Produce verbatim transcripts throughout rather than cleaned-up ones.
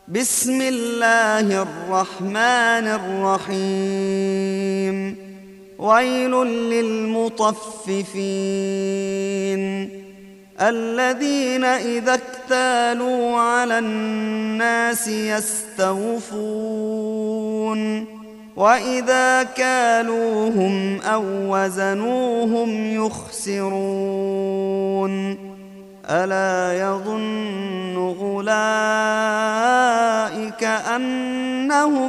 بسم الله الرحمن الرحيم. ويل للمطففين الذين إذا اكتالوا على الناس يستوفون وإذا كالوهم أو وزنوهم يخسرون ألا يظن أولئك أنهم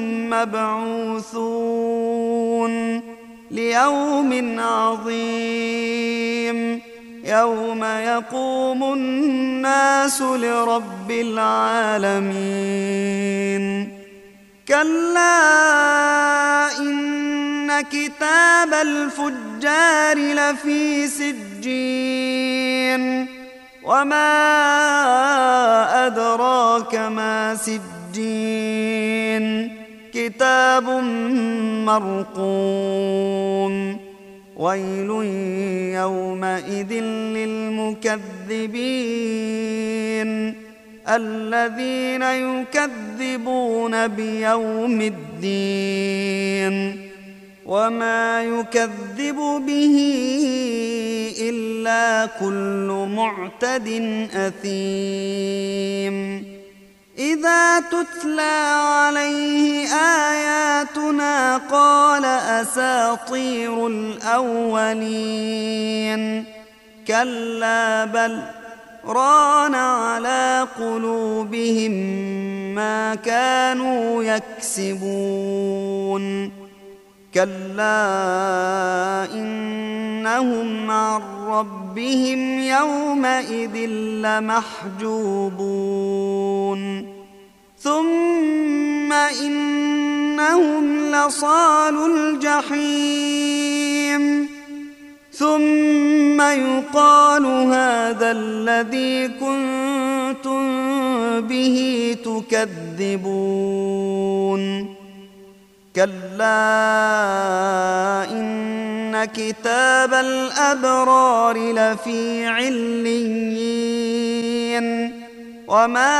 مبعوثون ليوم عظيم يوم يقوم الناس لرب العالمين. كلا إن كتاب الفجار لفي سجين وما أدراك ما سجين كتاب مرقوم. ويل يومئذ للمكذبين الذين يكذبون بيوم الدين وما يكذب به إلا كل معتد أثيم. إذا تتلى عليه آياتنا قال أساطير الأولين كلا بل ران على قلوبهم ما كانوا يكسبون. كلا إنهم عن ربهم يومئذ لمحجوبون. ثم إنهم لصالو الجحيم ثم يقال هذا الذي كنتم به تكذبون. كلا إن كتاب الأبرار لفي عليين وما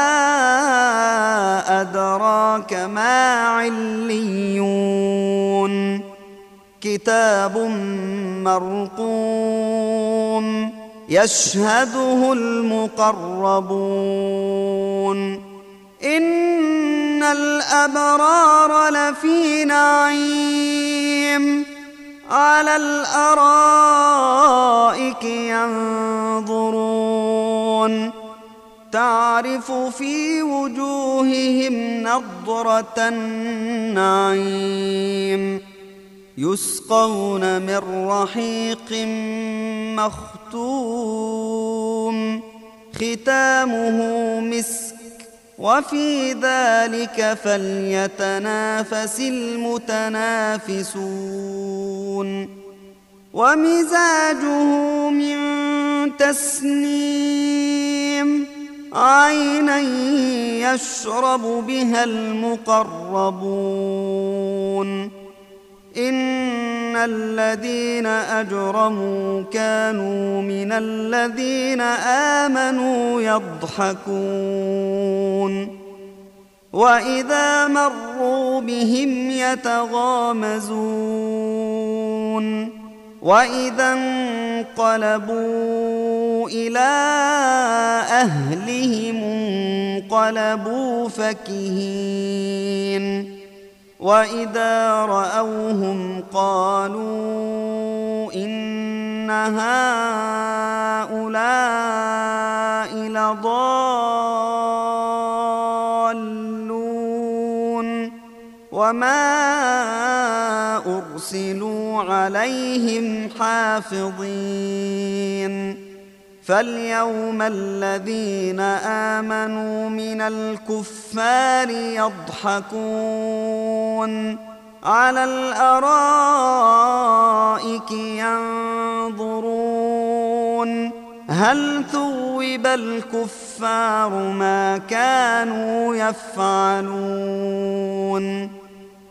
أدراك ما عليون كتاب مرقوم يشهده المقربون. إن الأبرار لفي نعيم على الأرائك ينظرون تعرف في وجوههم نضرة النعيم يسقون من رحيق مختوم ختامه مسك وفي ذلك فليتنافس المتنافسون. ومزاجه من تسنيم عينا يشرب بها المقربون. إن الذين أجرموا كانوا من الذين آمنوا يضحكون وإذا مروا بهم يتغامزون وإذا انقلبوا إلى أهلهم انقلبوا فكهين وإذا رأوهم قالوا إن هؤلاء لضالون وما أرسلوا عليهم حافظين. فاليوم الذين آمنوا من الكفار يضحكون على الأرائك ينظرون هل ثوب الكفار ما كانوا يفعلون.